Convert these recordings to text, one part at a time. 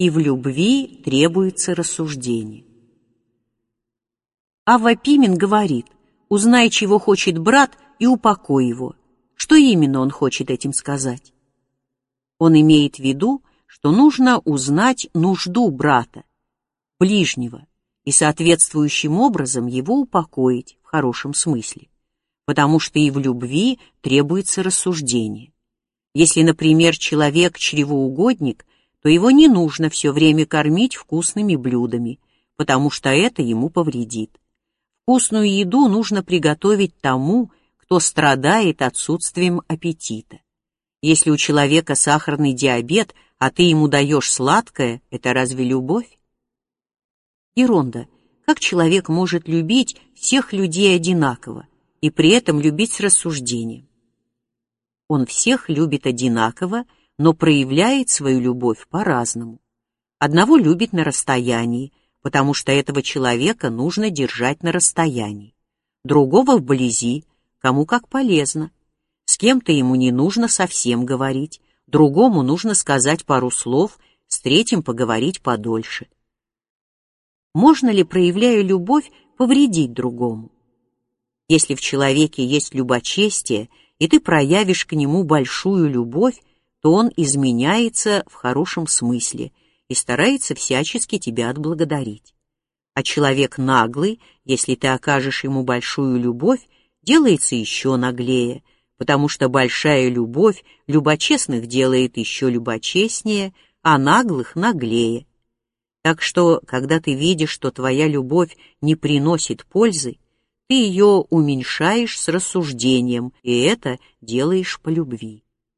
и в любви требуется рассуждение. Авва Пимен говорит: узнай, чего хочет брат, и упокой его. Что именно он хочет этим сказать? Он имеет в виду, что нужно узнать нужду брата, ближнего, и соответствующим образом его упокоить в хорошем смысле, потому что и в любви требуется рассуждение. Если, например, человек чревоугодник, то его не нужно все время кормить вкусными блюдами, потому что это ему повредит. Вкусную еду нужно приготовить тому, кто страдает отсутствием аппетита. Если у человека сахарный диабет, а ты ему даешь сладкое, это разве любовь? Геронда, как человек может любить всех людей одинаково и при этом любить с рассуждением? Он всех любит одинаково, но проявляет свою любовь по-разному. Одного любит на расстоянии, потому что этого человека нужно держать на расстоянии. Другого вблизи, кому как полезно. С кем-то ему не нужно совсем говорить, другому нужно сказать пару слов, с третьим поговорить подольше. Можно ли, проявляя любовь, повредить другому? Если в человеке есть любочестие, и ты проявишь к нему большую любовь, то он изменяется в хорошем смысле и старается всячески тебя отблагодарить. А человек наглый, если ты окажешь ему большую любовь, делается еще наглее, потому что большая любовь любочестных делает еще любочестнее, а наглых наглее. Так что, когда ты видишь, что твоя любовь не приносит пользы, ты ее уменьшаешь с рассуждением, и это делаешь по любви.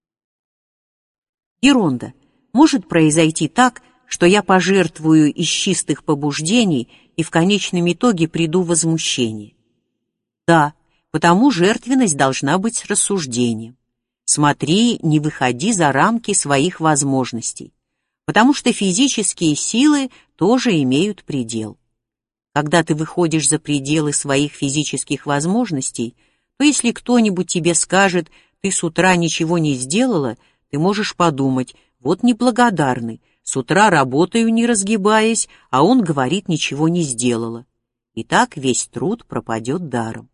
Геронда, может произойти так, что я пожертвую из чистых побуждений и в конечном итоге приду в возмущение? Да, потому жертвенность должна быть с рассуждением. Смотри, не выходи за рамки своих возможностей, потому что физические силы тоже имеют предел. Когда ты выходишь за пределы своих физических возможностей, то если кто-нибудь тебе скажет: ты с утра ничего не сделала, ты можешь подумать: вот неблагодарный, с утра работаю не разгибаясь, а он говорит: ничего не сделала. И так весь труд пропадет даром.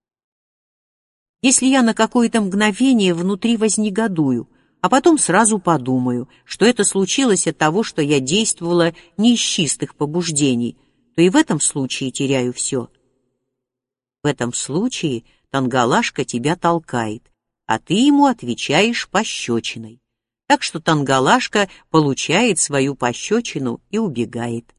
Если я на какое-то мгновение внутри вознегодую, а потом сразу подумаю, что это случилось от того, что я действовала не из чистых побуждений, то и в этом случае теряю все. В этом случае Тангалашка тебя толкает, а ты ему отвечаешь пощечиной. Так что Тангалашка получает свою пощечину и убегает.